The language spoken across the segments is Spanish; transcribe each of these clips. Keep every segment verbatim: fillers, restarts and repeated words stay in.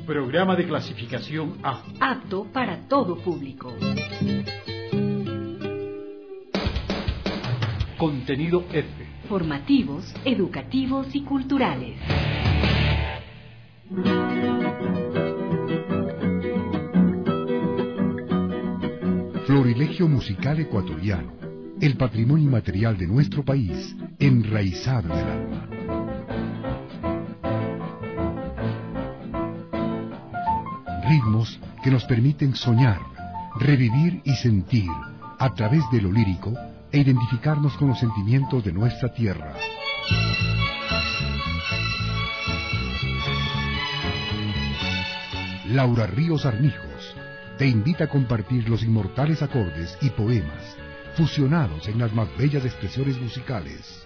Programa de clasificación A. Apto para todo público. Contenido F. Formativos, educativos y culturales. Florilegio musical ecuatoriano, el patrimonio inmaterial de nuestro país, enraizado en el alma. Ritmos que nos permiten soñar, revivir y sentir a través de lo lírico e identificarnos con los sentimientos de nuestra tierra. Laura Ríos Armijos te invita a compartir los inmortales acordes y poemas fusionados en las más bellas expresiones musicales.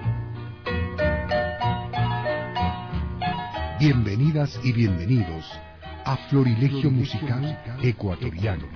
Bienvenidas y bienvenidos a Florilegio Musical Ecuatoriano.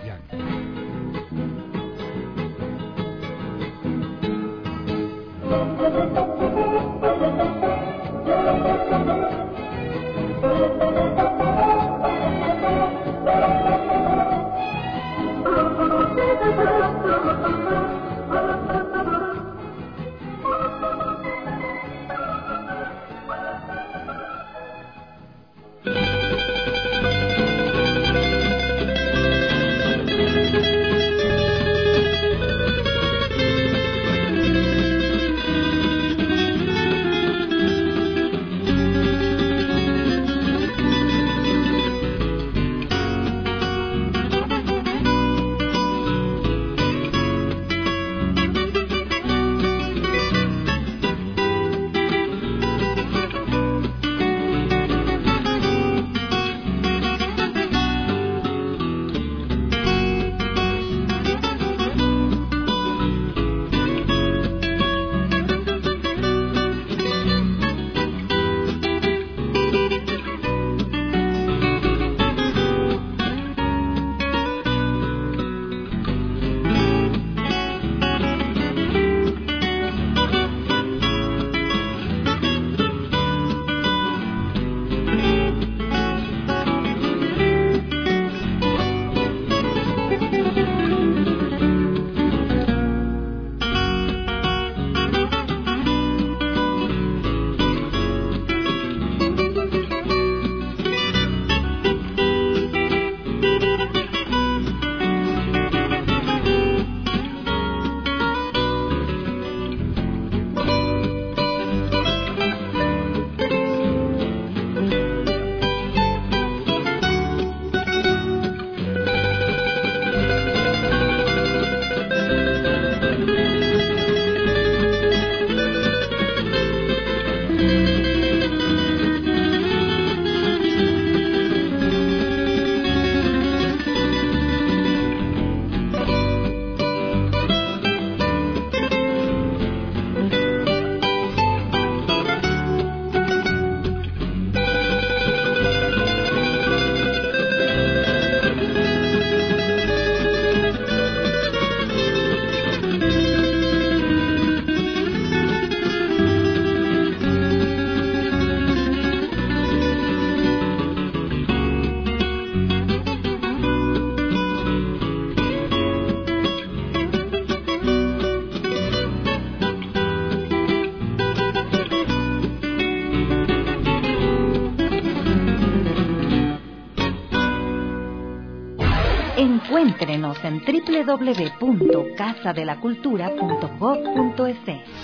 Encuéntrenos en doble u doble u doble u punto casa de la cultura punto gob punto es.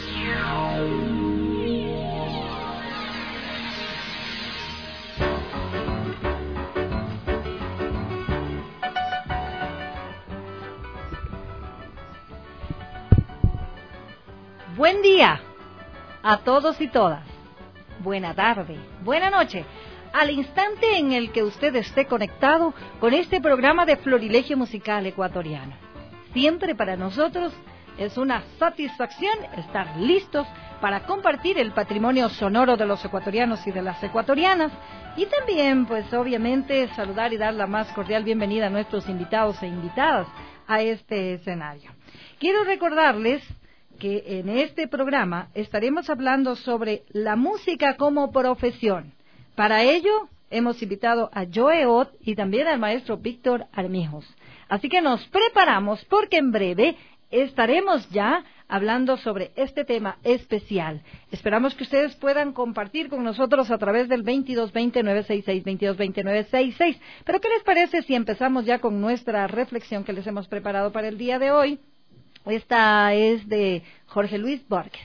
Buen día a todos y todas. Buena tarde, buena noche. Al instante en el que usted esté conectado con este programa de Florilegio Musical Ecuatoriano. Siempre para nosotros es una satisfacción estar listos para compartir el patrimonio sonoro de los ecuatorianos y de las ecuatorianas y también, pues obviamente, saludar y dar la más cordial bienvenida a nuestros invitados e invitadas a este escenario. Quiero recordarles que en este programa estaremos hablando sobre la música como profesión. Para ello, hemos invitado a Joe Ott y también al maestro Víctor Armijos. Así que nos preparamos porque en breve estaremos ya hablando sobre este tema especial. Esperamos que ustedes puedan compartir con nosotros a través del veintidós veinte, novecientos sesenta y seis, veintidós veinte, novecientos sesenta y seis. Pero ¿qué les parece si empezamos ya con nuestra reflexión que les hemos preparado para el día de hoy? Esta es de Jorge Luis Borges.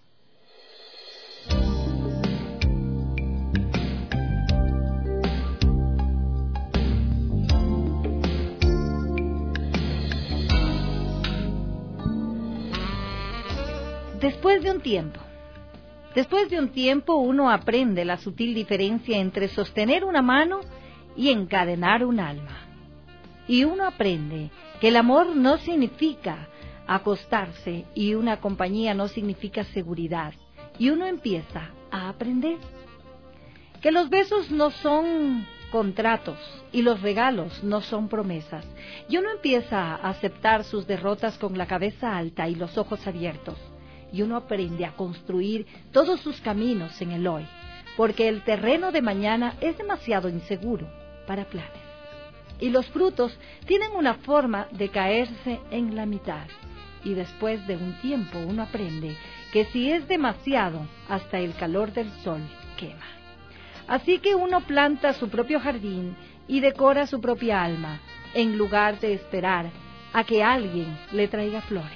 Después de un tiempo, después de un tiempo uno aprende la sutil diferencia entre sostener una mano y encadenar un alma. Y uno aprende que el amor no significa acostarse y una compañía no significa seguridad. Y uno empieza a aprender que los besos no son contratos y los regalos no son promesas. Y uno empieza a aceptar sus derrotas con la cabeza alta y los ojos abiertos. Y uno aprende a construir todos sus caminos en el hoy, porque el terreno de mañana es demasiado inseguro para planes. Y los frutos tienen una forma de caerse en la mitad, y después de un tiempo uno aprende que si es demasiado, hasta el calor del sol quema. Así que uno planta su propio jardín y decora su propia alma, en lugar de esperar a que alguien le traiga flores.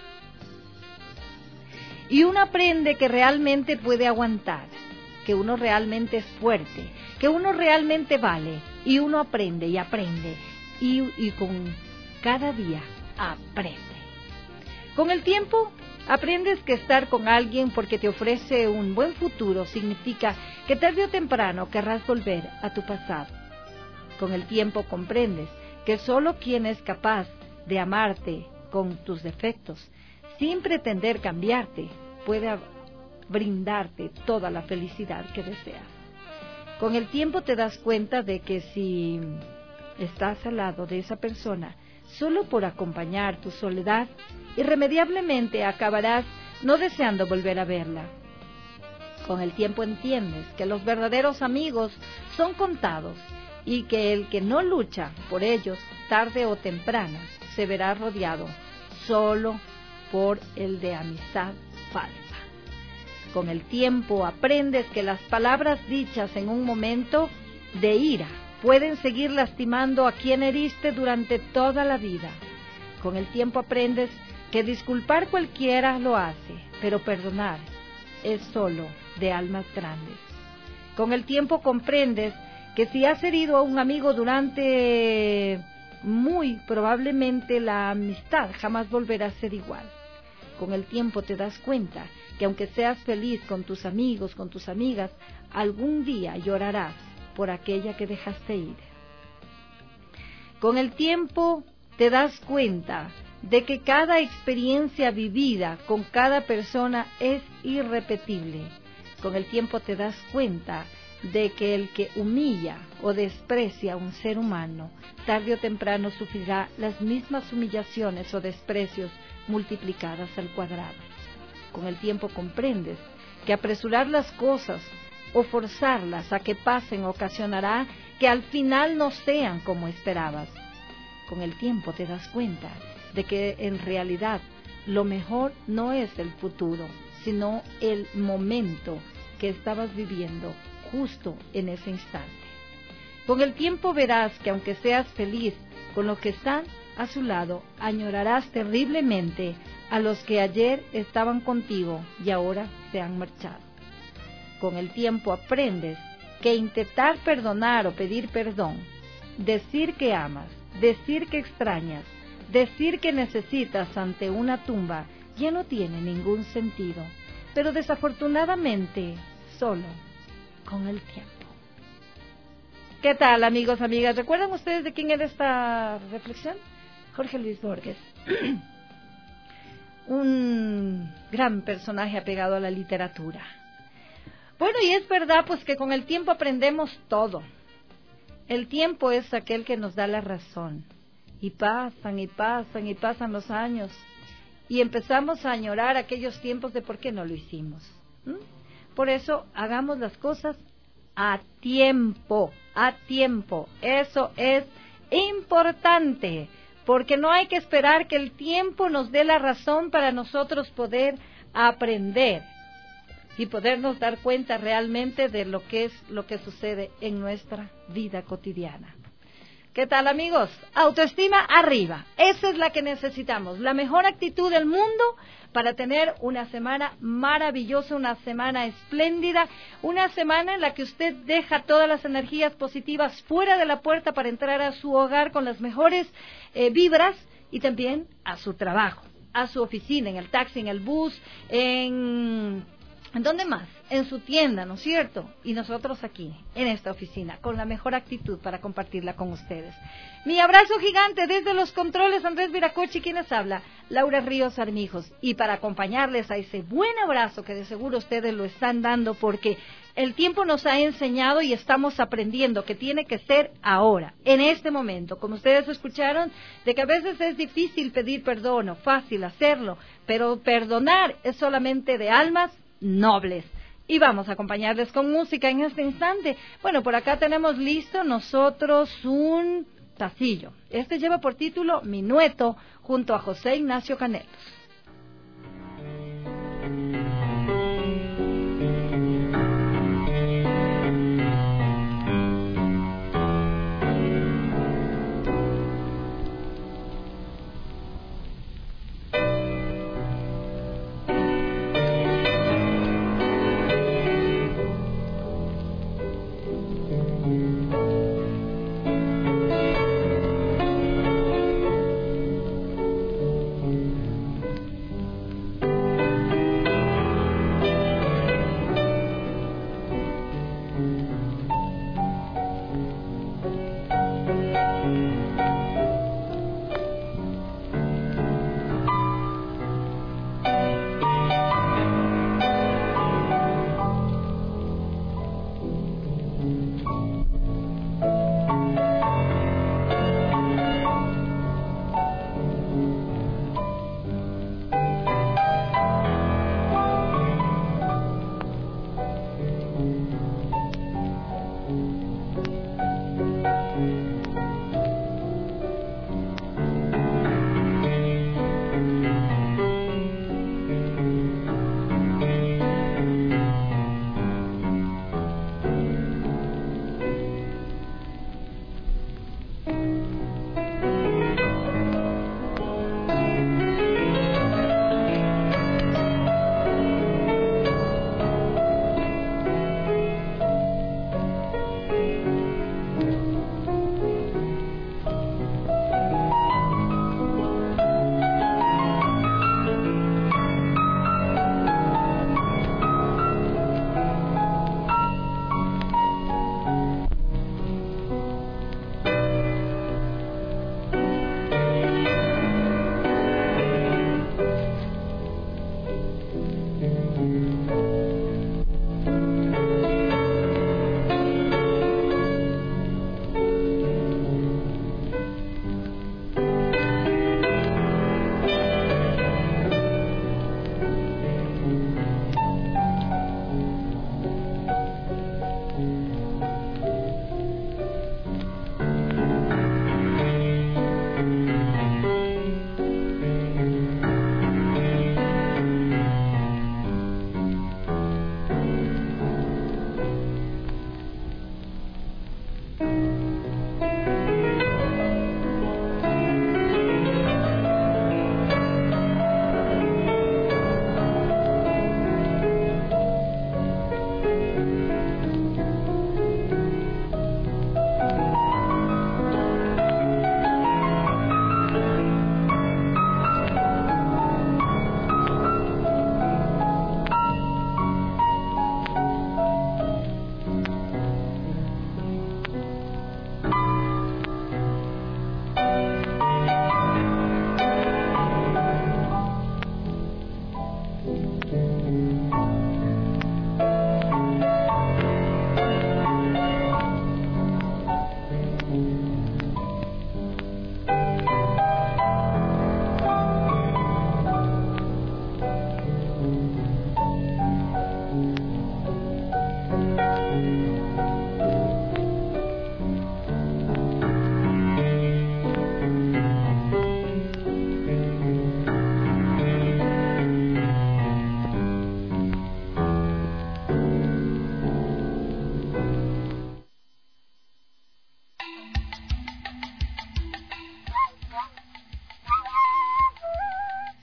Y uno aprende que realmente puede aguantar, que uno realmente es fuerte, que uno realmente vale, y uno aprende y aprende, y, y con cada día aprende. Con el tiempo aprendes que estar con alguien porque te ofrece un buen futuro significa que tarde o temprano querrás volver a tu pasado. Con el tiempo comprendes que solo quien es capaz de amarte con tus defectos, sin pretender cambiarte, puede brindarte toda la felicidad que deseas. Con el tiempo te das cuenta de que si estás al lado de esa persona solo por acompañar tu soledad, irremediablemente acabarás no deseando volver a verla. Con el tiempo entiendes que los verdaderos amigos son contados y que el que no lucha por ellos, tarde o temprano, se verá rodeado solo por el de amistad falsa. Con el tiempo aprendes que las palabras dichas en un momento de ira pueden seguir lastimando a quien heriste durante toda la vida. Con el tiempo aprendes que disculpar cualquiera lo hace, pero perdonar es solo de almas grandes. Con el tiempo comprendes que si has herido a un amigo durante muy probablemente la amistad jamás volverá a ser igual. Con el tiempo te das cuenta que aunque seas feliz con tus amigos, con tus amigas, algún día llorarás por aquella que dejaste ir. Con el tiempo te das cuenta de que cada experiencia vivida con cada persona es irrepetible. Con el tiempo te das cuenta de que el que humilla o desprecia a un ser humano, tarde o temprano sufrirá las mismas humillaciones o desprecios multiplicadas al cuadrado. Con el tiempo comprendes que apresurar las cosas o forzarlas a que pasen ocasionará que al final no sean como esperabas. Con el tiempo te das cuenta de que en realidad lo mejor no es el futuro, sino el momento que estabas viviendo justo en ese instante. Con el tiempo verás que aunque seas feliz con los que están a su lado, añorarás terriblemente a los que ayer estaban contigo y ahora se han marchado. Con el tiempo aprendes que intentar perdonar o pedir perdón, decir que amas, decir que extrañas, decir que necesitas ante una tumba ya no tiene ningún sentido, pero desafortunadamente solo con el tiempo. ¿Qué tal, amigos, amigas? ¿Recuerdan ustedes de quién era esta reflexión? Jorge Luis Borges. Un gran personaje apegado a la literatura. Bueno, y es verdad pues que con el tiempo aprendemos todo. El tiempo es aquel que nos da la razón. Y pasan y pasan y pasan los años. Y empezamos a añorar aquellos tiempos de por qué no lo hicimos. ¿Mm? Por eso hagamos las cosas a tiempo, a tiempo. Eso es importante, porque no hay que esperar que el tiempo nos dé la razón para nosotros poder aprender y podernos dar cuenta realmente de lo que es lo que sucede en nuestra vida cotidiana. ¿Qué tal, amigos? Autoestima arriba. Esa es la que necesitamos, la mejor actitud del mundo para tener una semana maravillosa, una semana espléndida, una semana en la que usted deja todas las energías positivas fuera de la puerta para entrar a su hogar con las mejores eh, vibras y también a su trabajo, a su oficina, en el taxi, en el bus, en... ¿En dónde más? En su tienda, ¿no es cierto? Y nosotros aquí, en esta oficina, con la mejor actitud para compartirla con ustedes. Mi abrazo gigante desde los controles, Andrés Viracochi, quienes habla, Laura Ríos Armijos. Y para acompañarles a ese buen abrazo que de seguro ustedes lo están dando, porque el tiempo nos ha enseñado y estamos aprendiendo que tiene que ser ahora, en este momento. Como ustedes escucharon, de que a veces es difícil pedir perdón o fácil hacerlo, pero perdonar es solamente de almas nobles. Y vamos a acompañarles con música en este instante. Bueno, por acá tenemos listo nosotros un tacillo. Este lleva por título Minueto, junto a José Ignacio Canelos.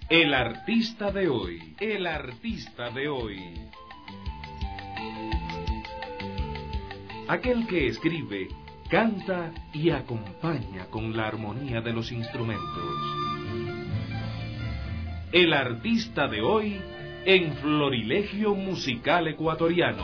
El artista de hoy, el artista de hoy. Aquel que escribe, canta y acompaña con la armonía de los instrumentos. El artista de hoy en Florilegio Musical Ecuatoriano.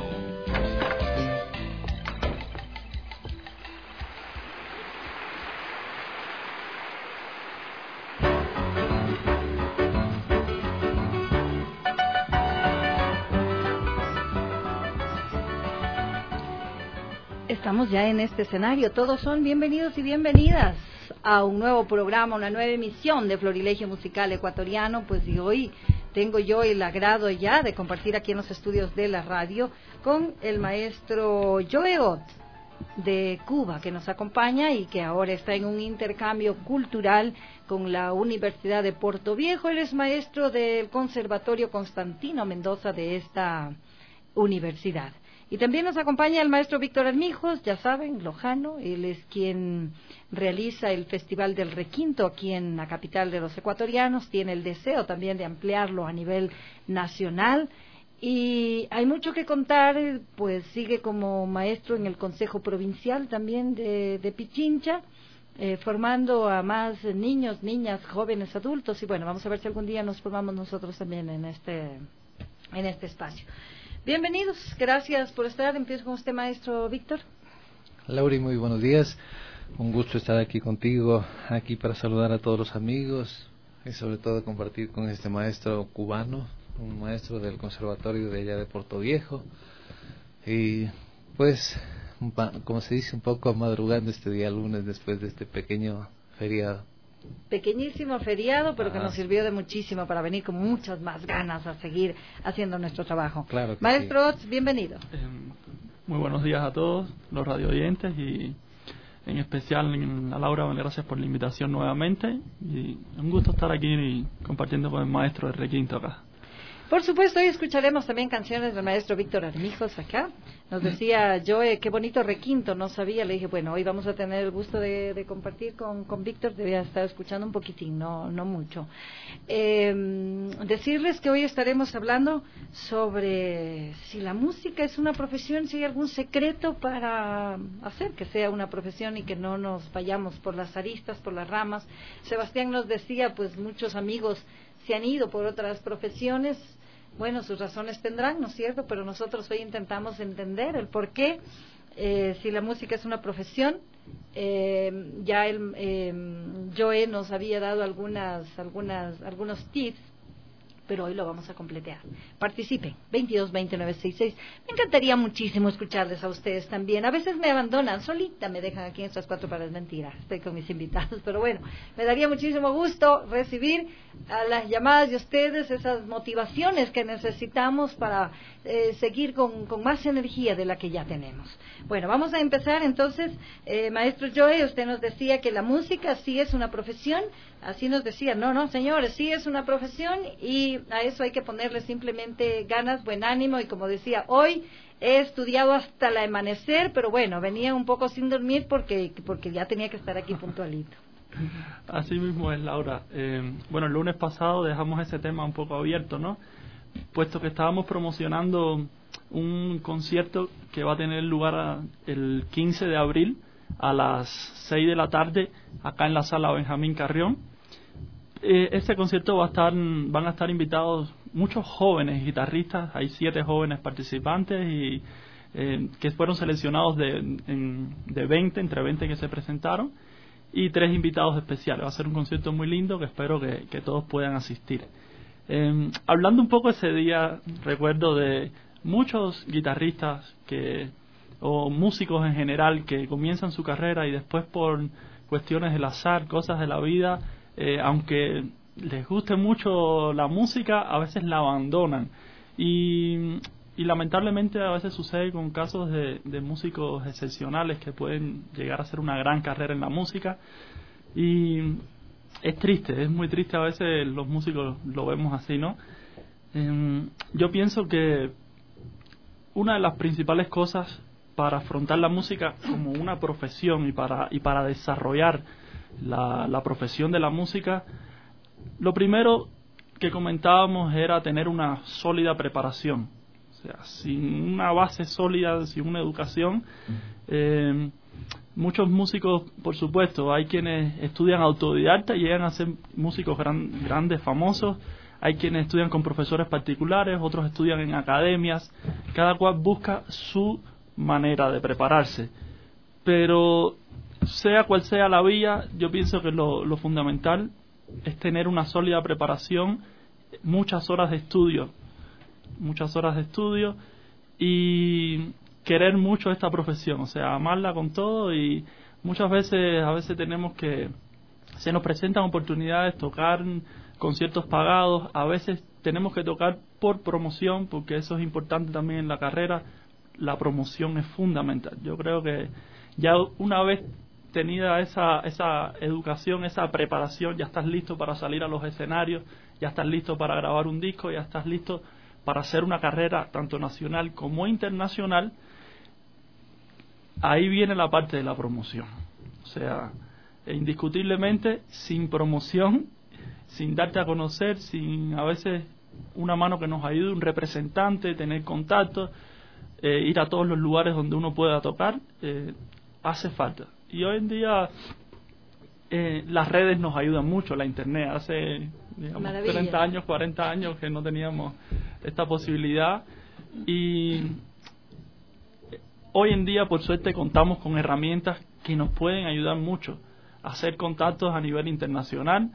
Estamos ya en este escenario. Todos son bienvenidos y bienvenidas a un nuevo programa, una nueva emisión de Florilegio Musical Ecuatoriano. Pues y hoy tengo yo el agrado ya de compartir aquí en los estudios de la radio con el maestro Joe Ott de Cuba, que nos acompaña y que ahora está en un intercambio cultural con la Universidad de Puerto Viejo. Él es maestro del Conservatorio Constantino Mendoza de esta universidad. Y también nos acompaña el maestro Víctor Armijos, ya saben, lojano. Él es quien realiza el Festival del Requinto aquí en la capital de los ecuatorianos. Tiene el deseo también de ampliarlo a nivel nacional. Y hay mucho que contar, pues sigue como maestro en el Consejo Provincial también de, de Pichincha, eh, formando a más niños, niñas, jóvenes, adultos. Y bueno, vamos a ver si algún día nos formamos nosotros también en este, en este espacio. Bienvenidos, gracias por estar. Empiezo con usted, maestro Víctor. Lauri, muy buenos días. Un gusto estar aquí contigo, aquí para saludar a todos los amigos y sobre todo compartir con este maestro cubano, un maestro del conservatorio de allá de Puerto Viejo. Y pues, como se dice, un poco madrugando este día lunes después de este pequeño feriado. Pequeñísimo feriado, pero Ajá. que nos sirvió de muchísimo para venir con muchas más ganas a seguir haciendo nuestro trabajo. Claro que Maestro sí. Ott, bienvenido. Eh, muy buenos días a todos los radio oyentes y en especial a Laura, gracias por la invitación nuevamente y un gusto estar aquí y compartiendo con el maestro de Requinto acá. Por supuesto, hoy escucharemos también canciones del maestro Víctor Armijos acá. Nos decía Joe, qué bonito requinto, no sabía. Le dije, bueno, hoy vamos a tener el gusto de, de compartir con, con Víctor. Debía estar escuchando un poquitín, no, no mucho. Eh, decirles que hoy estaremos hablando sobre si la música es una profesión, si hay algún secreto para hacer que sea una profesión y que no nos vayamos por las aristas, por las ramas. Sebastián nos decía, pues muchos amigos se han ido por otras profesiones. Bueno, sus razones tendrán, ¿no es cierto? Pero nosotros hoy intentamos entender el por qué, eh, si la música es una profesión. Eh, ya el eh, Joe nos había dado algunas, algunas, algunos tips, pero hoy lo vamos a completar. Participen, veintidós veinte nueve sesenta y seis. Me encantaría muchísimo escucharles a ustedes también. A veces me abandonan, solita me dejan aquí en estas cuatro paredes. Mentira, estoy con mis invitados, pero bueno, me daría muchísimo gusto recibir a las llamadas de ustedes, esas motivaciones que necesitamos para eh, seguir con, con más energía de la que ya tenemos. Bueno, vamos a empezar entonces. eh, Maestro Joe, usted nos decía que la música sí es una profesión. Así nos decía, no, no, señores, sí es una profesión y a eso hay que ponerle simplemente ganas, buen ánimo. Y como decía, hoy he estudiado hasta el amanecer, pero bueno, venía un poco sin dormir porque, porque ya tenía que estar aquí puntualito. Así mismo es, Laura. Eh, bueno, el lunes pasado dejamos ese tema un poco abierto, ¿no? Puesto que estábamos promocionando un concierto que va a tener lugar a, el quince de abril a las seis de la tarde acá en la sala Benjamín Carrión. Eh, este concierto va a estar, van a estar invitados muchos jóvenes guitarristas. Hay siete jóvenes participantes y eh, que fueron seleccionados de, en, de veinte, entre veinte que se presentaron, y tres invitados especiales. Va a ser un concierto muy lindo que espero que, que todos puedan asistir. Eh, hablando un poco ese día, recuerdo de muchos guitarristas que o músicos en general que comienzan su carrera y después por cuestiones del azar, cosas de la vida, eh, aunque les guste mucho la música, a veces la abandonan y, y lamentablemente a veces sucede con casos de, de músicos excepcionales que pueden llegar a hacer una gran carrera en la música y es triste, es muy triste. A veces los músicos lo vemos así, ¿no? Eh, yo pienso que una de las principales cosas para afrontar la música como una profesión y para y para desarrollar la, la profesión de la música, lo primero que comentábamos era tener una sólida preparación. O sea, sin una base sólida, sin una educación, eh, muchos músicos, por supuesto, hay quienes estudian autodidacta y llegan a ser músicos gran, grandes, famosos. Hay quienes estudian con profesores particulares, otros estudian en academias. Cada cual busca su manera de prepararse. Pero sea cual sea la vía, yo pienso que lo, lo fundamental es tener una sólida preparación, muchas horas de estudio, muchas horas de estudio y querer mucho esta profesión, o sea, amarla con todo. Y muchas veces, a veces tenemos que, se nos presentan oportunidades, tocar conciertos pagados, a veces tenemos que tocar por promoción, porque eso es importante también en la carrera. La promoción es fundamental. Yo creo que ya una vez tenida esa, esa educación, esa preparación, ya estás listo para salir a los escenarios, ya estás listo para grabar un disco, ya estás listo para hacer una carrera tanto nacional como internacional. Ahí viene la parte de la promoción. O sea, indiscutiblemente, sin promoción, sin darte a conocer, sin a veces una mano que nos ayude, un representante, tener contacto, eh, ir a todos los lugares donde uno pueda tocar, eh, hace falta. Y hoy en día eh, las redes nos ayudan mucho, la internet. Hace, digamos, Maravilla. treinta años, cuarenta años que no teníamos esta posibilidad. Y hoy en día, por suerte, contamos con herramientas que nos pueden ayudar mucho a hacer contactos a nivel internacional.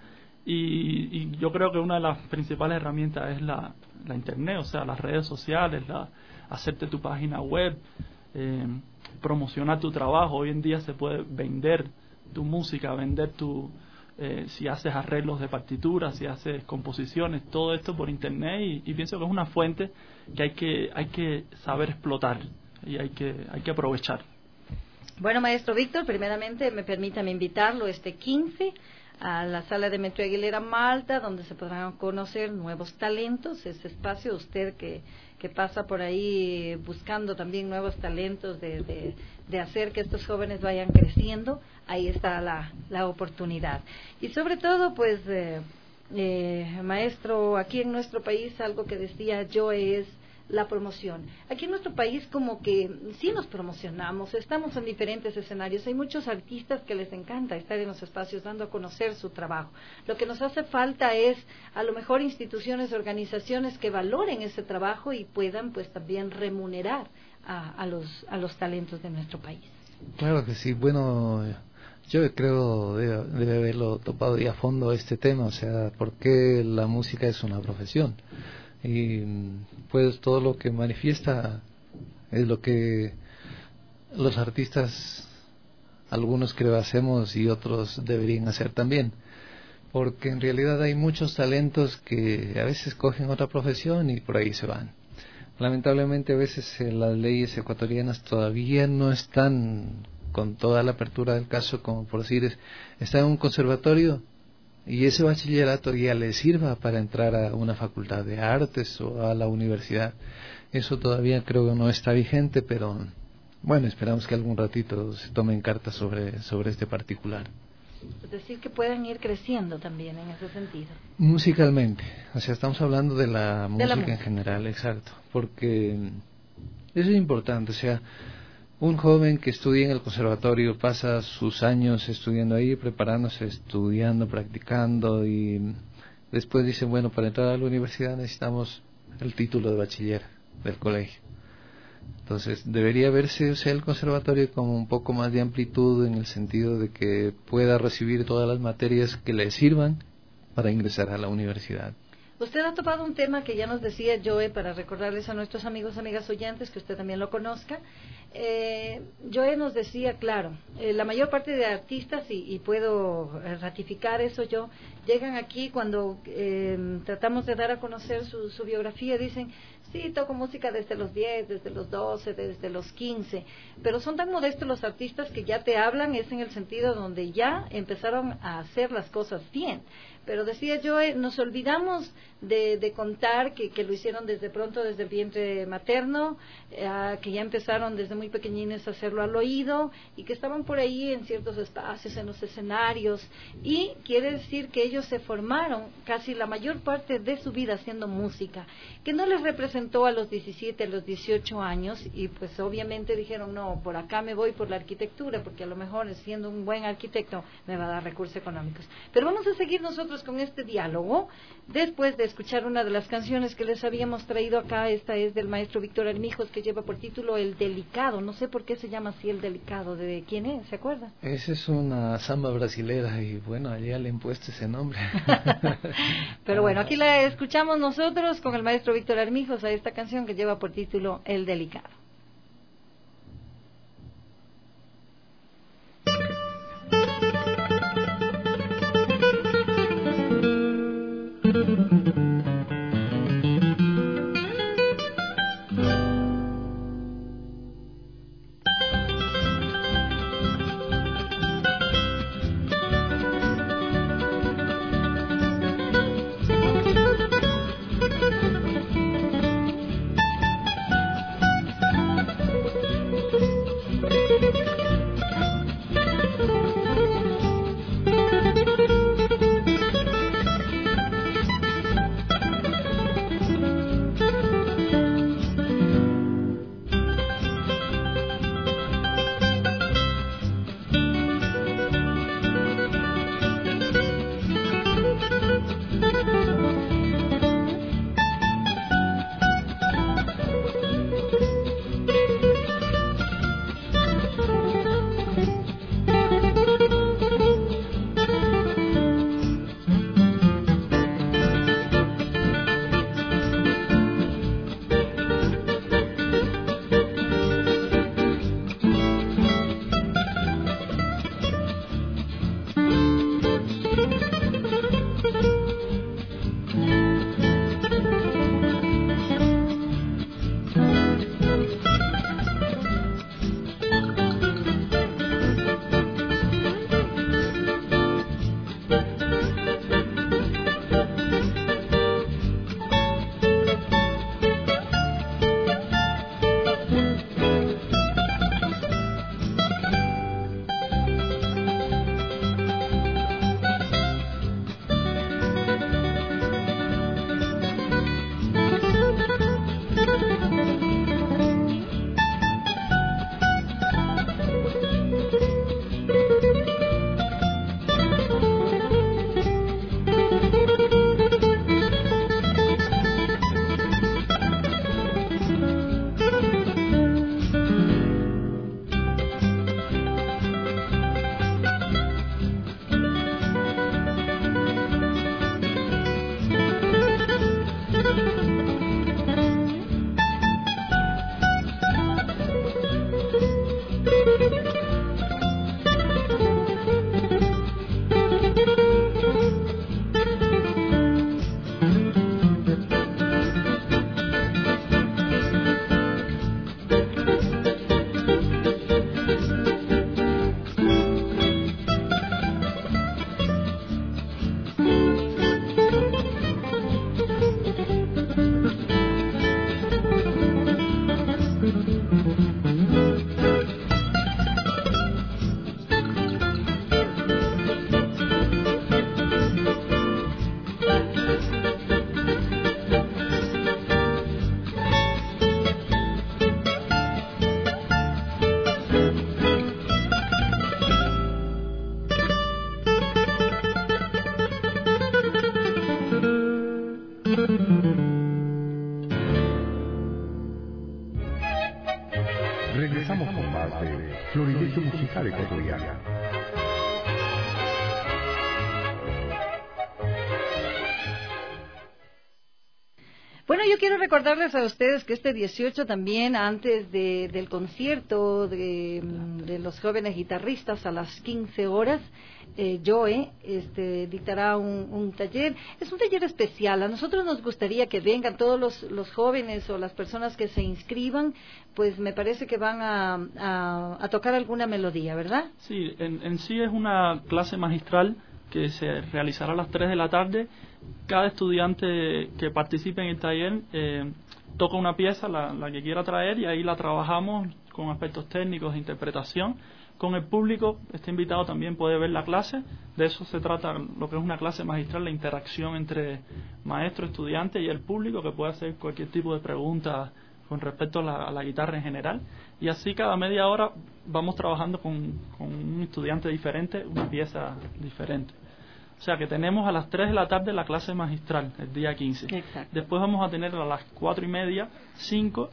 Y, y yo creo que una de las principales herramientas es la, la internet, o sea, las redes sociales, la, hacerte tu página web, eh, promocionar tu trabajo. Hoy en día se puede vender tu música, vender tu, eh, si haces arreglos de partituras, si haces composiciones, todo esto por internet, y, y pienso que es una fuente que hay que hay que saber explotar y hay que hay que aprovechar. Bueno, maestro Víctor, primeramente me permítame invitarlo este quince a la sala de Metro Aguilera Malta, donde se podrán conocer nuevos talentos. Ese espacio, usted que, que pasa por ahí buscando también nuevos talentos de, de, de hacer que estos jóvenes vayan creciendo, ahí está la, la oportunidad. Y sobre todo, pues, eh, eh, maestro, aquí en nuestro país, algo que decía yo es la promoción. Aquí en nuestro país como que sí nos promocionamos, estamos en diferentes escenarios, hay muchos artistas que les encanta estar en los espacios dando a conocer su trabajo. Lo que nos hace falta es a lo mejor instituciones, organizaciones que valoren ese trabajo y puedan pues también remunerar a, a los a los talentos de nuestro país. Claro que sí. Bueno, yo creo debe, debe haberlo topado ya a fondo este tema, o sea, ¿por qué la música es una profesión? Y pues todo lo que manifiesta es lo que los artistas, algunos creo hacemos y otros deberían hacer también, porque en realidad hay muchos talentos que a veces cogen otra profesión y por ahí se van. Lamentablemente a veces eh, las leyes ecuatorianas todavía no están con toda la apertura del caso, como por decir, está en un conservatorio y ese bachillerato ya le sirva para entrar a una facultad de artes o a la universidad. Eso todavía creo que no está vigente, pero bueno, esperamos que algún ratito se tomen cartas sobre, sobre este particular. Es decir, que puedan ir creciendo también en ese sentido. Musicalmente, o sea, estamos hablando de la, de música, la música en general, exacto, porque eso es importante, o sea, un joven que estudia en el conservatorio pasa sus años estudiando ahí, preparándose, estudiando, practicando, y después dice, bueno, para entrar a la universidad necesitamos el título de bachiller del colegio. Entonces debería verse, o sea, el conservatorio como un poco más de amplitud, en el sentido de que pueda recibir todas las materias que le sirvan para ingresar a la universidad. Usted ha topado un tema que ya nos decía Joe, para recordarles a nuestros amigos, amigas oyentes, que usted también lo conozca. Eh, Joe nos decía, claro, eh, la mayor parte de artistas, y, y puedo ratificar eso yo, llegan aquí cuando eh, tratamos de dar a conocer su, su biografía, dicen, sí, toco música desde los diez, desde los doce, desde los quince, pero son tan modestos los artistas que ya te hablan, es en el sentido donde ya empezaron a hacer las cosas bien. Pero decía yo, eh, nos olvidamos de, de contar que, que lo hicieron desde pronto, desde el vientre materno, eh, que ya empezaron desde muy pequeñines hacerlo al oído y que estaban por ahí en ciertos espacios, en los escenarios, y quiere decir que ellos se formaron casi la mayor parte de su vida haciendo música, que no les representó a los diecisiete, a los dieciocho años, y pues obviamente dijeron, no, por acá me voy por la arquitectura, porque a lo mejor siendo un buen arquitecto me va a dar recursos económicos. Pero vamos a seguir nosotros con este diálogo después de escuchar una de las canciones que les habíamos traído acá. Esta es del maestro Víctor Armijos, que lleva por título El Delicado. No sé por qué se llama así El Delicado. ¿De quién es? ¿Se acuerda? Esa es una samba brasilera y bueno, allá le han puesto ese nombre. Pero bueno, aquí la escuchamos nosotros con el maestro Víctor Armijos a esta canción que lleva por título El Delicado. Regresamos con más de Florilegium Musical Ecuatoriana. Bueno, yo quiero recordarles a ustedes que este dieciocho también, antes de, del concierto de, de los jóvenes guitarristas a las quince horas, eh, Joe este, dictará un, un taller. Es un taller especial. A nosotros nos gustaría que vengan todos los, los jóvenes o las personas que se inscriban, pues me parece que van a, a, a tocar alguna melodía, ¿verdad? Sí, en, en sí es una clase magistral que se realizará a las tres de la tarde. Cada estudiante que participe en el taller eh, toca una pieza, la, la que quiera traer, y ahí la trabajamos con aspectos técnicos de interpretación. Con el público, este invitado también puede ver la clase. De eso se trata lo que es una clase magistral, la interacción entre maestro, estudiante y el público, que puede hacer cualquier tipo de pregunta con respecto a la, a la guitarra en general. Y así cada media hora vamos trabajando con, con un estudiante diferente, una pieza diferente. O sea que tenemos a las tres de la tarde la clase magistral, el día quince. Exacto. Después vamos a tener a las cuatro y media, cinco,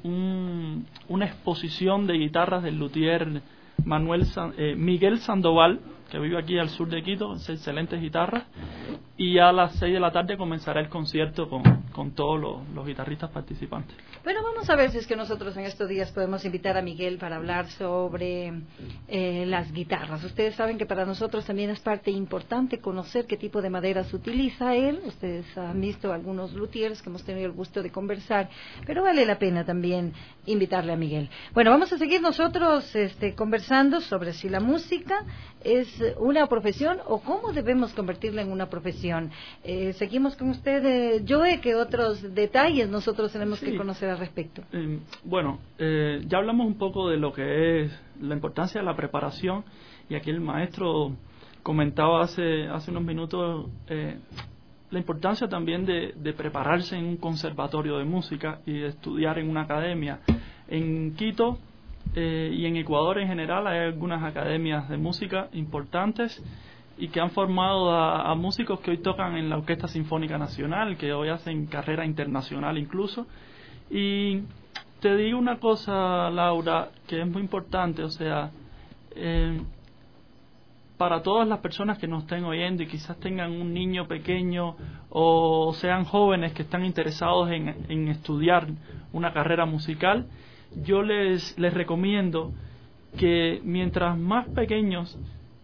un, una exposición de guitarras del luthier Manuel San, eh, Miguel Sandoval, que vive aquí al sur de Quito, excelentes guitarras. Y a las seis de la tarde comenzará el concierto con, con todos los, los guitarristas participantes. Bueno, vamos a ver si es que nosotros en estos días podemos invitar a Miguel para hablar sobre eh, las guitarras. Ustedes saben que para nosotros también es parte importante conocer qué tipo de maderas utiliza él. Ustedes han visto algunos luthiers que hemos tenido el gusto de conversar, pero vale la pena también invitarle a Miguel. Bueno, vamos a seguir nosotros este, conversando sobre si la música es una profesión o cómo debemos convertirla en una profesión. Eh, seguimos con usted, eh, Joe, que otros detalles nosotros tenemos sí. que conocer al respecto. Eh, bueno, eh, ya hablamos un poco de lo que es la importancia de la preparación, y aquí el maestro comentaba hace, hace unos minutos eh, la importancia también de, de prepararse en un conservatorio de música y de estudiar en una academia. En Quito eh, y en Ecuador en general hay algunas academias de música importantes y que han formado a, a músicos que hoy tocan en la Orquesta Sinfónica Nacional, que hoy hacen carrera internacional incluso. Y te digo una cosa, Laura, que es muy importante, o sea, eh, para todas las personas que nos estén oyendo y quizás tengan un niño pequeño o sean jóvenes que están interesados en, en estudiar una carrera musical, yo les, les recomiendo que mientras más pequeños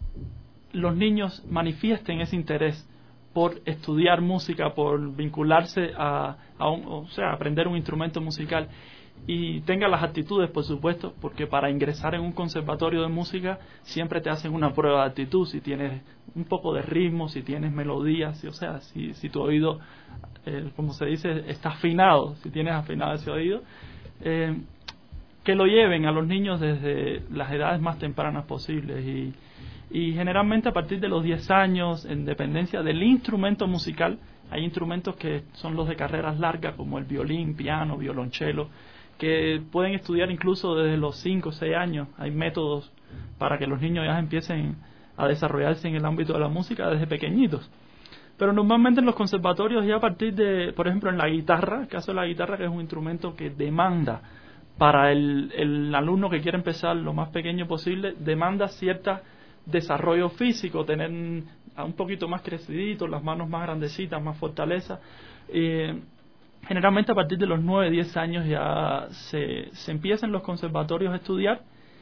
los niños manifiesten ese interés por estudiar música, por vincularse a, a un, o sea, aprender un instrumento musical, y tenga las actitudes, por supuesto, porque para ingresar en un conservatorio de música siempre te hacen una prueba de actitud, si tienes un poco de ritmo, si tienes melodías, si, o sea, si, si tu oído, eh, como se dice, está afinado, si tienes afinado ese oído, eh, que lo lleven a los niños desde las edades más tempranas posibles, y Y generalmente a partir de los diez años, en dependencia del instrumento musical. Hay instrumentos que son los de carreras largas, como el violín, piano, violonchelo, que pueden estudiar incluso desde los cinco o seis años. Hay métodos para que los niños ya empiecen a desarrollarse en el ámbito de la música desde pequeñitos. Pero normalmente en los conservatorios, ya a partir de, por ejemplo, en la guitarra, el caso de la guitarra, que es un instrumento que demanda, para el, el alumno que quiere empezar lo más pequeño posible, demanda cierta desarrollo físico, tener un poquito más crecidito, las manos más grandecitas, más fortaleza. Eh, generalmente a partir de los nueve, diez años ya se, se empieza en los conservatorios a estudiar,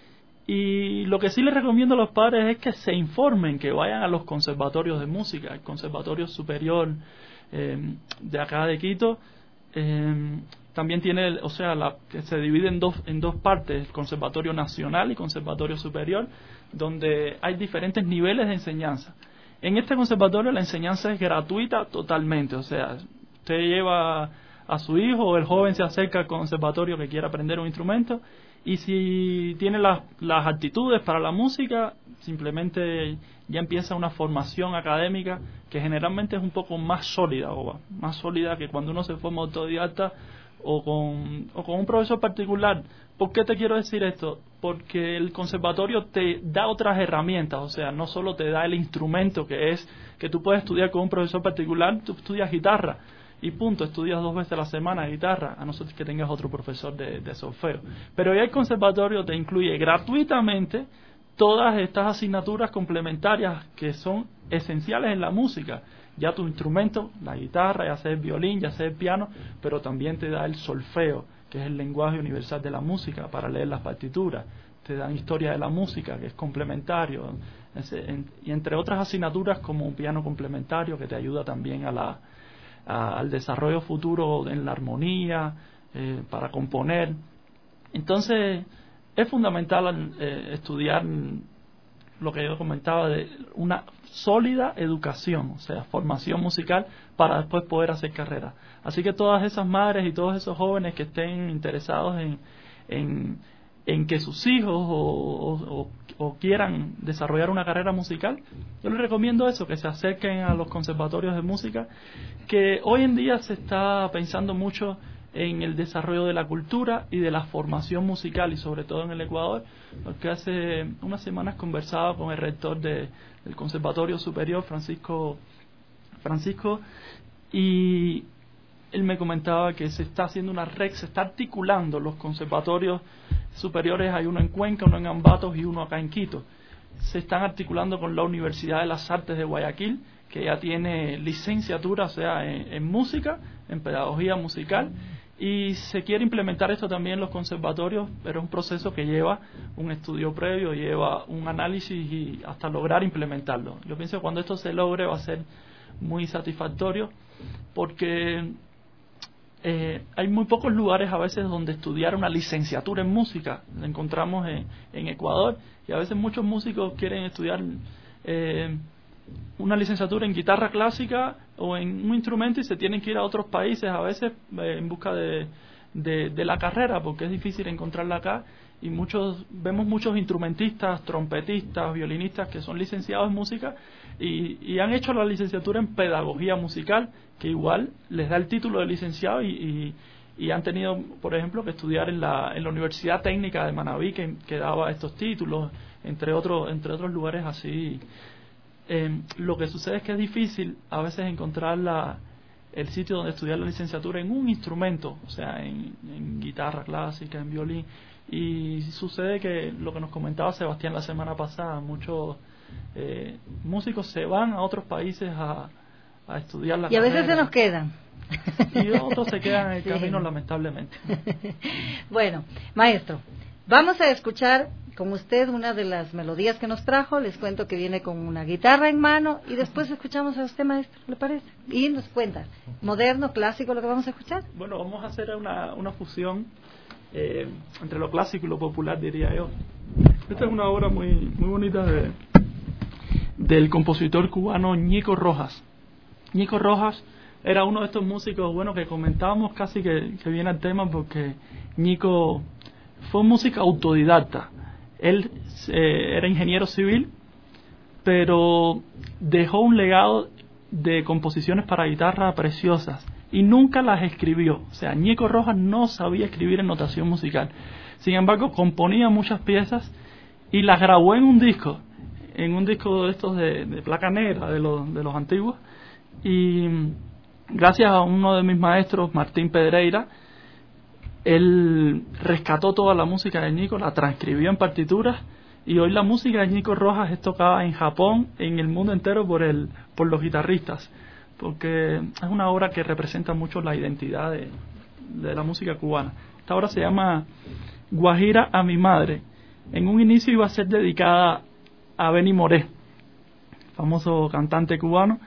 y lo que sí les recomiendo a los padres es que se informen, que vayan a los conservatorios de música. El Conservatorio Superior eh, de acá de Quito eh, también tiene, o sea, la, que se divide en dos, en dos partes, el Conservatorio Nacional y Conservatorio Superior, donde hay diferentes niveles de enseñanza. En este conservatorio la enseñanza es gratuita totalmente, o sea, usted lleva a su hijo o el joven se acerca al conservatorio que quiera aprender un instrumento, y si tiene las, las actitudes para la música, simplemente ya empieza una formación académica que generalmente es un poco más sólida, o más sólida que cuando uno se forma autodidacta o con, o con un profesor particular. ¿Por qué te quiero decir esto? Porque el conservatorio te da otras herramientas, o sea, no solo te da el instrumento, que es que tú puedes estudiar con un profesor particular, tú estudias guitarra y punto, estudias dos veces a la semana guitarra, a no ser que tengas otro profesor de, de solfeo. Pero ya el conservatorio te incluye gratuitamente todas estas asignaturas complementarias que son esenciales en la música. Ya tu instrumento, la guitarra, ya sea el violín, ya sea el piano, pero también te da el solfeo, que es el lenguaje universal de la música, para leer las partituras. Te dan historia de la música, que es complementario, y entre otras asignaturas como un piano complementario, que te ayuda también a la, a, al desarrollo futuro en la armonía, eh, para componer. Entonces es fundamental eh, estudiar lo que yo comentaba de una sólida educación, o sea, formación musical para después poder hacer carrera. Así que todas esas madres y todos esos jóvenes que estén interesados en, en, en que sus hijos o, o, o quieran desarrollar una carrera musical, yo les recomiendo eso, que se acerquen a los conservatorios de música, que hoy en día se está pensando mucho en el desarrollo de la cultura y de la formación musical, y sobre todo en el Ecuador, porque hace unas semanas conversaba con el rector de, del Conservatorio Superior, Francisco, Francisco, y él me comentaba que se está haciendo una red, se está articulando los conservatorios superiores, hay uno en Cuenca, uno en Ambatos y uno acá en Quito. Se están articulando con la Universidad de las Artes de Guayaquil, que ya tiene licenciatura, o sea, en, en música, en pedagogía musical, y se quiere implementar esto también en los conservatorios, pero es un proceso que lleva un estudio previo, lleva un análisis y hasta lograr implementarlo. Yo pienso que cuando esto se logre va a ser muy satisfactorio, porque eh, hay muy pocos lugares a veces donde estudiar una licenciatura en música. La encontramos en, en Ecuador, y a veces muchos músicos quieren estudiar eh, una licenciatura en guitarra clásica o en un instrumento, y se tienen que ir a otros países a veces eh, en busca de, de, de la carrera, porque es difícil encontrarla acá, y muchos vemos muchos instrumentistas, trompetistas, violinistas que son licenciados en música y, y han hecho la licenciatura en pedagogía musical, que igual les da el título de licenciado, y, y, y han tenido, por ejemplo, que estudiar en la, en la Universidad Técnica de Manabí, que, que daba estos títulos, entre otros, entre otros lugares así. Eh, lo que sucede es que es difícil a veces encontrar la, el sitio donde estudiar la licenciatura en un instrumento, o sea, en, en guitarra clásica, en violín, y sucede que lo que nos comentaba Sebastián la semana pasada, muchos eh, músicos se van a otros países a, a estudiar la y carrera. a veces se nos quedan y otros se quedan en el sí. camino, lamentablemente. Bueno, maestro, vamos a escuchar con usted una de las melodías que nos trajo. Les cuento que viene con una guitarra en mano, y después escuchamos a usted, maestro, ¿le parece? Y nos cuenta, moderno, clásico, lo que vamos a escuchar. Bueno, vamos a hacer una, una fusión eh, entre lo clásico y lo popular, diría yo. Esta es una obra muy, muy bonita de, del compositor cubano Ñico Rojas. Ñico Rojas era uno de estos músicos, bueno, que comentábamos casi que, que viene al tema, porque Ñico fue un músico autodidacta. Él eh, era ingeniero civil, pero dejó un legado de composiciones para guitarra preciosas y nunca las escribió. O sea, Ñico Rojas no sabía escribir en notación musical. Sin embargo, componía muchas piezas y las grabó en un disco, en un disco de estos de, de placa negra, de los, de los antiguos. Y gracias a uno de mis maestros, Martín Pedreira, él rescató toda la música de Ñico, la transcribió en partituras, y hoy la música de Ñico Rojas es tocada en Japón, en el mundo entero, por el por los guitarristas, porque es una obra que representa mucho la identidad de, de la música cubana. Esta obra se llama Guajira a mi madre. En un inicio iba a ser dedicada a Benny Moré, famoso cantante cubano,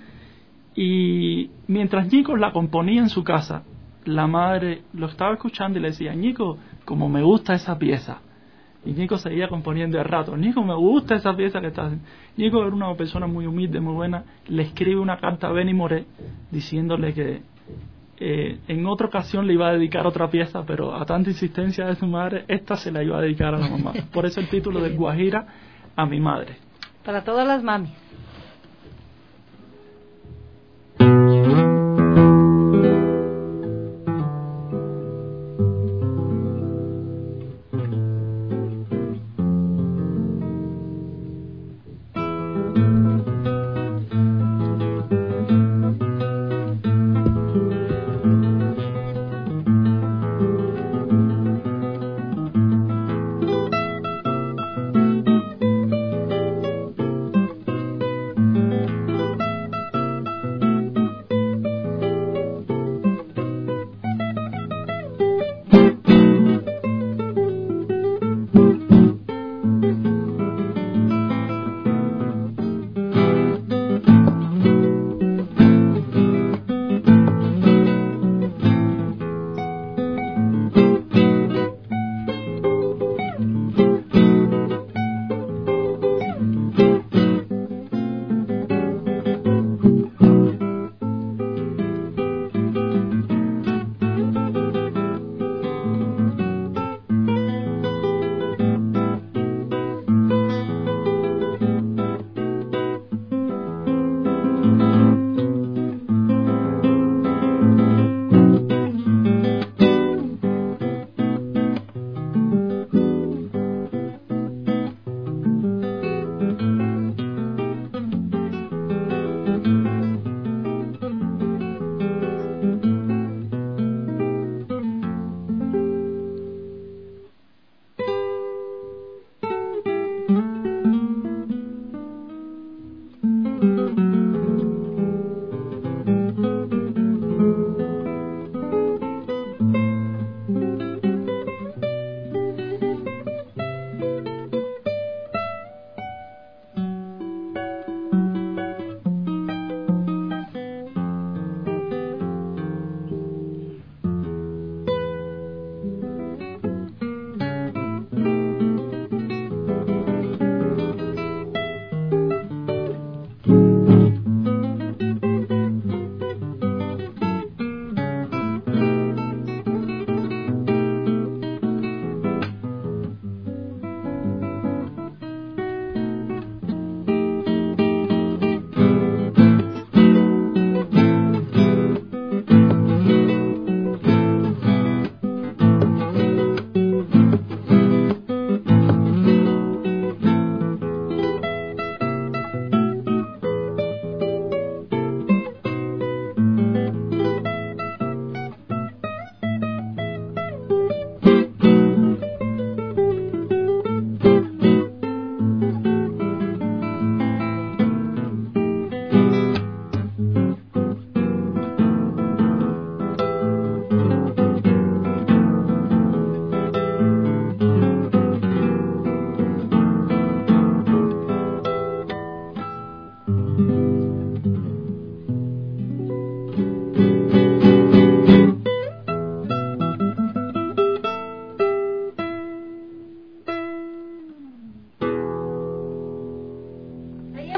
y mientras Ñico la componía en su casa, la madre lo estaba escuchando y le decía: Ñico, como me gusta esa pieza. Y Ñico seguía componiendo de rato: Ñico, me gusta esa pieza que estás haciendo. Ñico era una persona muy humilde, muy buena. Le escribe una carta a Benny Moré diciéndole que eh, en otra ocasión le iba a dedicar otra pieza, pero a tanta insistencia de su madre, esta se la iba a dedicar a la mamá. Por eso el título de Guajira a mi madre. Para todas las mamis.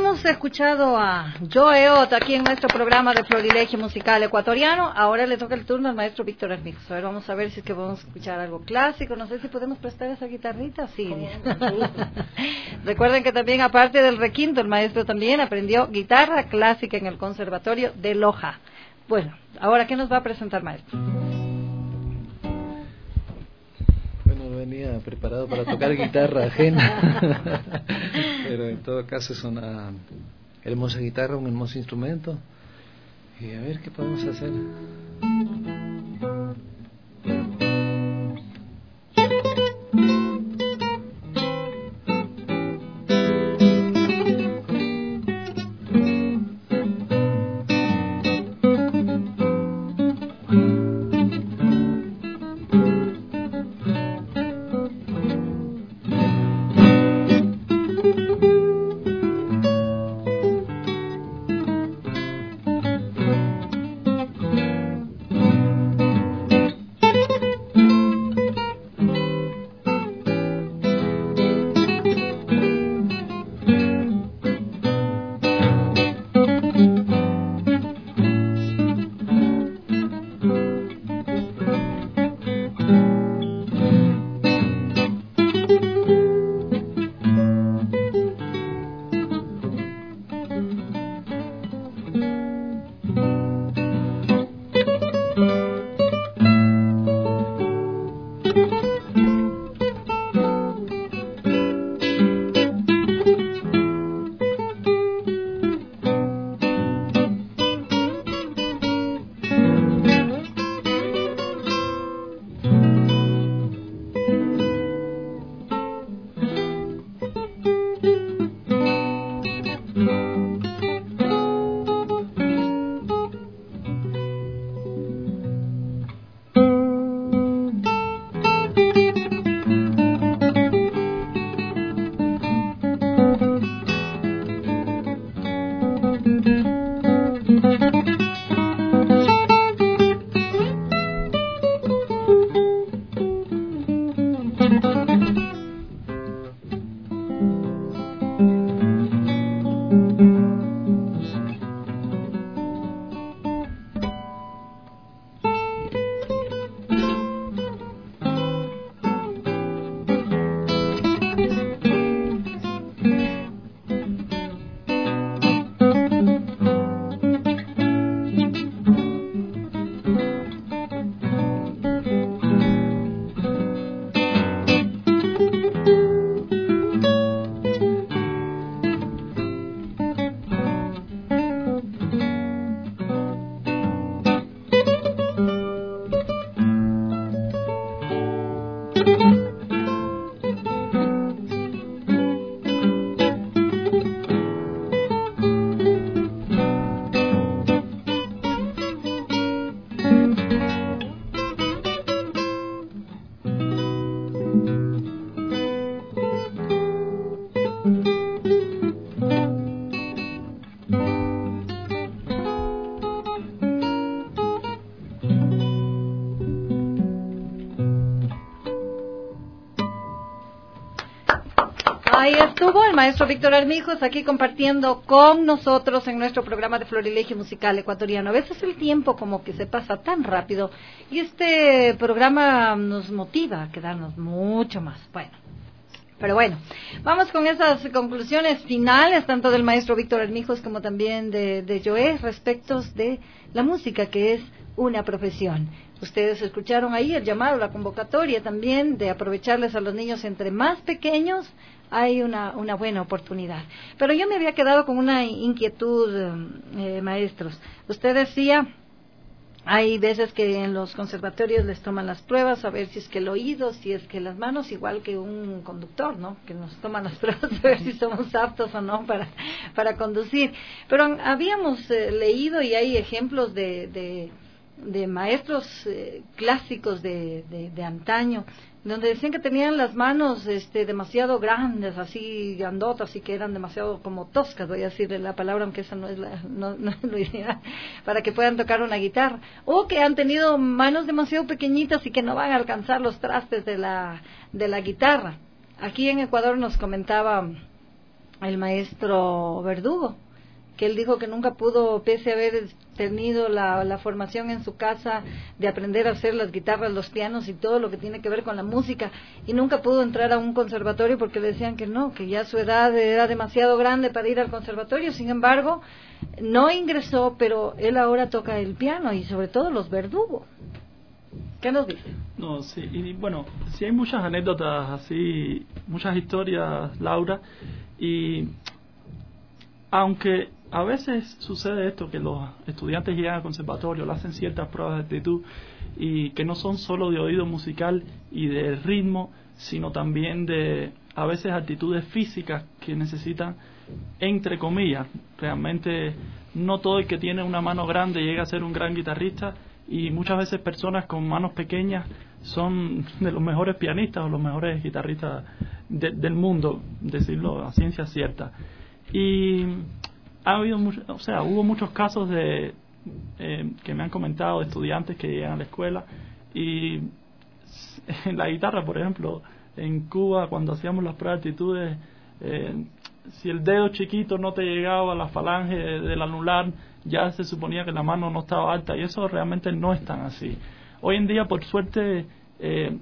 hemos escuchado a Joe Ott aquí en nuestro programa de Florilegio Musical Ecuatoriano. Ahora le toca el turno al maestro Víctor Armijos. A ver, vamos a ver si es que podemos escuchar algo clásico. No sé si podemos prestar esa guitarrita. Sí. Recuerden que también, aparte del requinto, el maestro también aprendió guitarra clásica en el Conservatorio de Loja. Bueno, ahora, ¿qué nos va a presentar, maestro? Bueno, venía preparado para tocar guitarra ajena, pero en todo caso es una hermosa guitarra, un hermoso instrumento, y a ver qué podemos hacer. Ahí estuvo el maestro Víctor Armijos aquí compartiendo con nosotros en nuestro programa de Florilegio Musical Ecuatoriano. A veces el tiempo como que se pasa tan rápido y este programa nos motiva a quedarnos mucho más. Bueno, pero bueno, vamos con esas conclusiones finales, tanto del maestro Víctor Armijos como también de, de Joé, respecto de la música, que es una profesión. Ustedes escucharon ahí el llamado, la convocatoria también de aprovecharles a los niños entre más pequeños. Hay una, una buena oportunidad. Pero yo me había quedado con una inquietud, eh, maestros. Usted decía, hay veces que en los conservatorios les toman las pruebas a ver si es que el oído, si es que las manos, igual que un conductor, ¿no? Que nos toman las pruebas a ver si somos aptos o no para, para conducir. Pero habíamos eh, leído y hay ejemplos de, de, de maestros eh, clásicos de, de, de antaño, donde decían que tenían las manos este, demasiado grandes, así grandotas, y que eran demasiado como toscas, voy a decirle la palabra, aunque esa no es, la, no, no es lo ideal, para que puedan tocar una guitarra, o que han tenido manos demasiado pequeñitas y que no van a alcanzar los trastes de la, de la guitarra. Aquí en Ecuador nos comentaba el maestro Verdugo, que él dijo que nunca pudo, pese a haber tenido la, la formación en su casa de aprender a hacer las guitarras, los pianos y todo lo que tiene que ver con la música, y nunca pudo entrar a un conservatorio porque le decían que no, que ya su edad era demasiado grande para ir al conservatorio. Sin embargo, no ingresó, pero él ahora toca el piano y sobre todo los Verdugo. ¿Qué nos dice? No, sí, y bueno, sí hay muchas anécdotas así, muchas historias, Laura, y aunque a veces sucede esto, que los estudiantes llegan al conservatorio, le hacen ciertas pruebas de actitud y que no son solo de oído musical y de ritmo, sino también de a veces actitudes físicas que necesitan, entre comillas, realmente no todo el que tiene una mano grande llega a ser un gran guitarrista, y muchas veces personas con manos pequeñas son de los mejores pianistas o los mejores guitarristas de, del mundo, decirlo a ciencia cierta. Y ha habido mucho, o sea, hubo muchos casos de eh, que me han comentado de estudiantes que llegan a la escuela y en la guitarra, por ejemplo, en Cuba cuando hacíamos las pruebas de actitudes, eh, si el dedo chiquito no te llegaba a la falange del anular, ya se suponía que la mano no estaba alta, y eso realmente no es tan así. Hoy en día, por suerte, eh,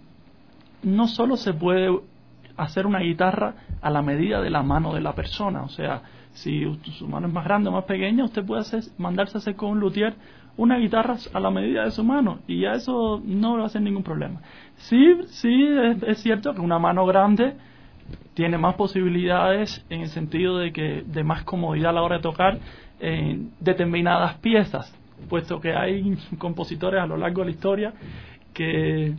no solo se puede hacer una guitarra a la medida de la mano de la persona, o sea, si su mano es más grande o más pequeña, usted puede hacer, mandarse a hacer con un luthier una guitarra a la medida de su mano, y ya eso no va a ser ningún problema. Sí, sí, es, es cierto que una mano grande tiene más posibilidades en el sentido de que de más comodidad a la hora de tocar en determinadas piezas, puesto que hay compositores a lo largo de la historia que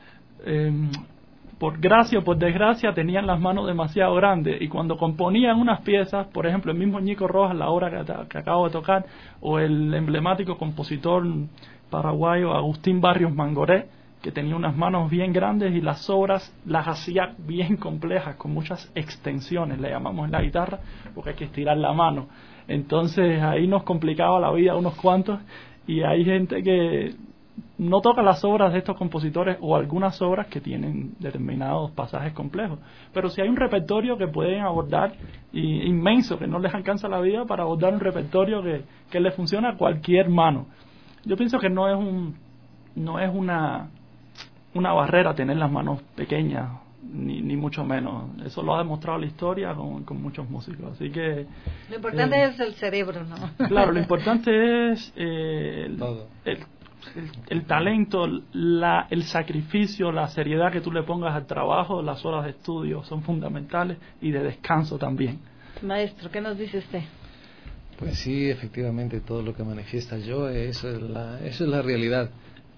eh, por gracia o por desgracia tenían las manos demasiado grandes, y cuando componían unas piezas, por ejemplo el mismo Ñico Rojas, la obra que, que acabo de tocar, o el emblemático compositor paraguayo Agustín Barrios Mangoré, que tenía unas manos bien grandes y las obras las hacía bien complejas, con muchas extensiones, le llamamos en la guitarra, porque hay que estirar la mano. Entonces ahí nos complicaba la vida a unos cuantos, y hay gente que no toca las obras de estos compositores o algunas obras que tienen determinados pasajes complejos, pero si hay un repertorio que pueden abordar y, inmenso, que no les alcanza la vida para abordar un repertorio que, que le funciona a cualquier mano. Yo pienso que no es un no es una una barrera tener las manos pequeñas, ni, ni mucho menos. Eso lo ha demostrado la historia con, con muchos músicos. Así que lo importante eh, es el cerebro, ¿no? Claro, lo importante es eh, el, el, el, el talento, la, el sacrificio, la seriedad que tú le pongas al trabajo. Las horas de estudio son fundamentales, y de descanso también. Maestro, ¿qué nos dice usted? Pues sí, efectivamente, todo lo que manifiesta yo, eso es la, eso es la realidad.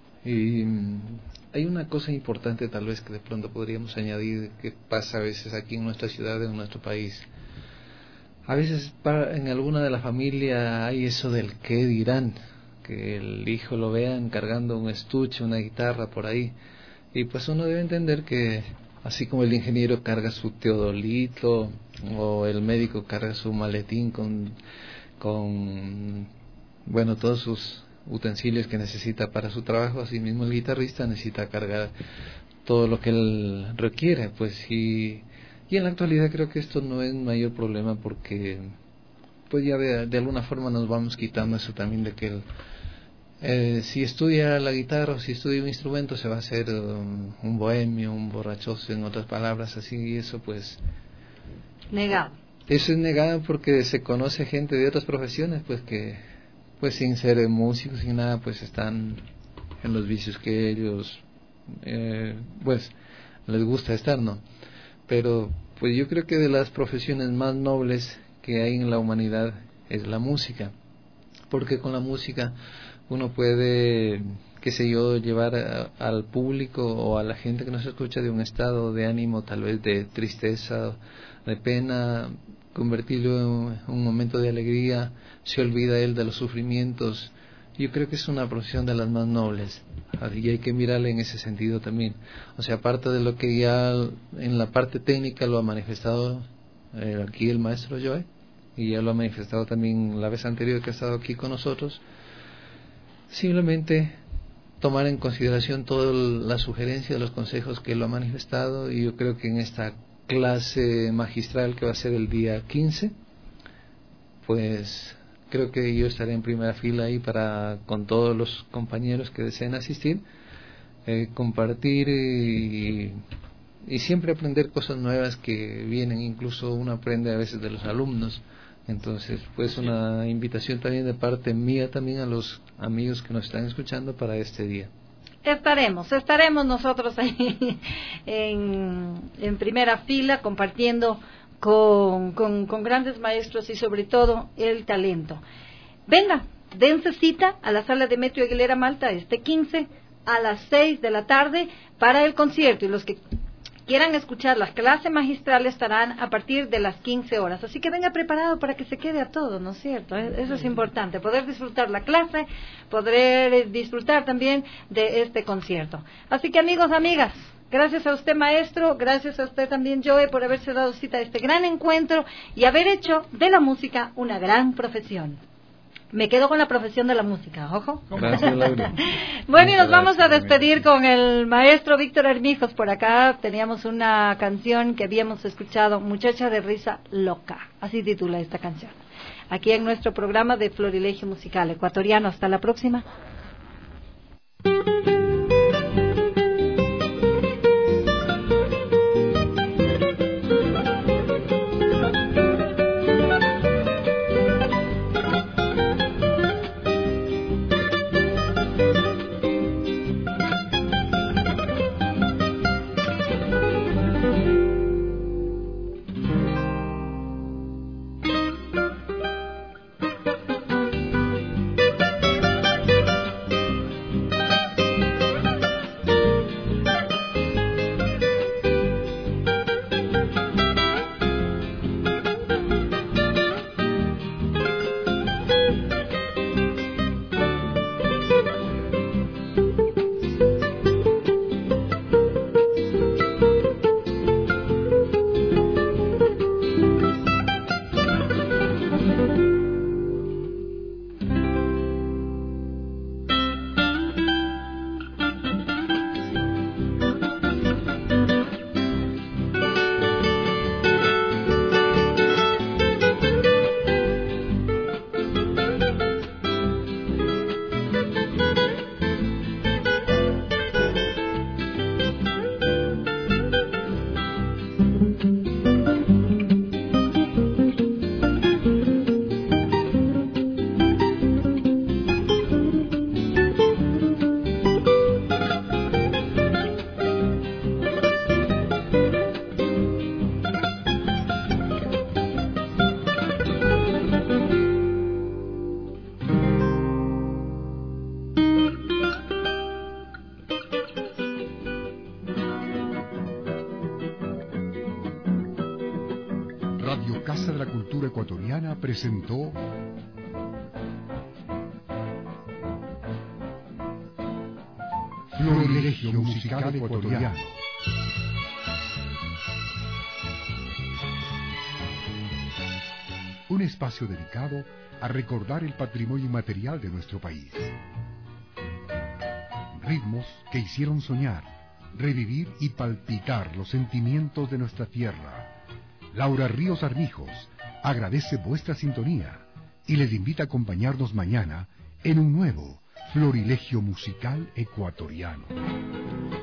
Y hay una cosa importante tal vez que de pronto podríamos añadir, que pasa a veces aquí en nuestra ciudad, en nuestro país. A veces para, en alguna de la familia hay eso del qué dirán, que el hijo lo vean cargando un estuche, una guitarra por ahí, y pues uno debe entender que así como el ingeniero carga su teodolito o el médico carga su maletín con, con bueno, todos sus utensilios que necesita para su trabajo, así mismo el guitarrista necesita cargar todo lo que él requiere, pues y, y en la actualidad creo que esto no es mayor problema, porque pues ya de, de alguna forma nos vamos quitando eso también de que el, eh, si estudia la guitarra o si estudia un instrumento se va a hacer um, un bohemio, un borrachoso, en otras palabras así, y eso pues negado. Eso es negado porque se conoce gente de otras profesiones pues que pues sin ser músicos, sin nada, pues están en los vicios que ellos, eh, pues, les gusta estar, ¿no? Pero, pues yo creo que de las profesiones más nobles que hay en la humanidad es la música, porque con la música uno puede, qué sé yo, llevar a, al público o a la gente que nos escucha de un estado de ánimo, tal vez de tristeza, de pena, convertirlo en un momento de alegría, se olvida él de los sufrimientos. Yo creo que es una profesión de las más nobles, y hay que mirarle en ese sentido también. O sea, aparte de lo que ya en la parte técnica lo ha manifestado eh, aquí el maestro Joe, y ya lo ha manifestado también la vez anterior que ha estado aquí con nosotros, simplemente tomar en consideración todas las sugerencias, los consejos que él lo ha manifestado, y yo creo que en esta clase magistral que va a ser el día quince, pues creo que yo estaré en primera fila ahí para, con todos los compañeros que deseen asistir, eh, compartir y, y siempre aprender cosas nuevas que vienen, incluso uno aprende a veces de los alumnos. Entonces, pues una invitación también de parte mía también a los amigos que nos están escuchando para este día. Estaremos, estaremos nosotros ahí en, en primera fila compartiendo con, con, con grandes maestros y sobre todo el talento. Venga, dense cita a la sala Demetrio Aguilera Malta este quince a las seis de la tarde para el concierto, y los que quieran escuchar las clases magistrales estarán a partir de las quince horas. Así que venga preparado para que se quede a todo, ¿no es cierto? Eso es importante, poder disfrutar la clase, poder disfrutar también de este concierto. Así que amigos, amigas, gracias a usted, maestro, gracias a usted también, Joe, por haberse dado cita a este gran encuentro y haber hecho de la música una gran profesión. Me quedo con la profesión de la música, ojo. Gracias, Laura. Bueno, y nos vamos a despedir con el maestro Víctor Armijos. Por acá teníamos una canción que habíamos escuchado, Muchacha de Risa Loca. Así titula esta canción. Aquí en nuestro programa de Florilegio Musical Ecuatoriano. Hasta la próxima. Radio Casa de la Cultura Ecuatoriana presentó Florilegio Musical Ecuatoriano. Un espacio dedicado a recordar el patrimonio inmaterial de nuestro país. Ritmos que hicieron soñar, revivir y palpitar los sentimientos de nuestra tierra. Laura Ríos Armijos agradece vuestra sintonía y les invita a acompañarnos mañana en un nuevo Florilegio Musical Ecuatoriano.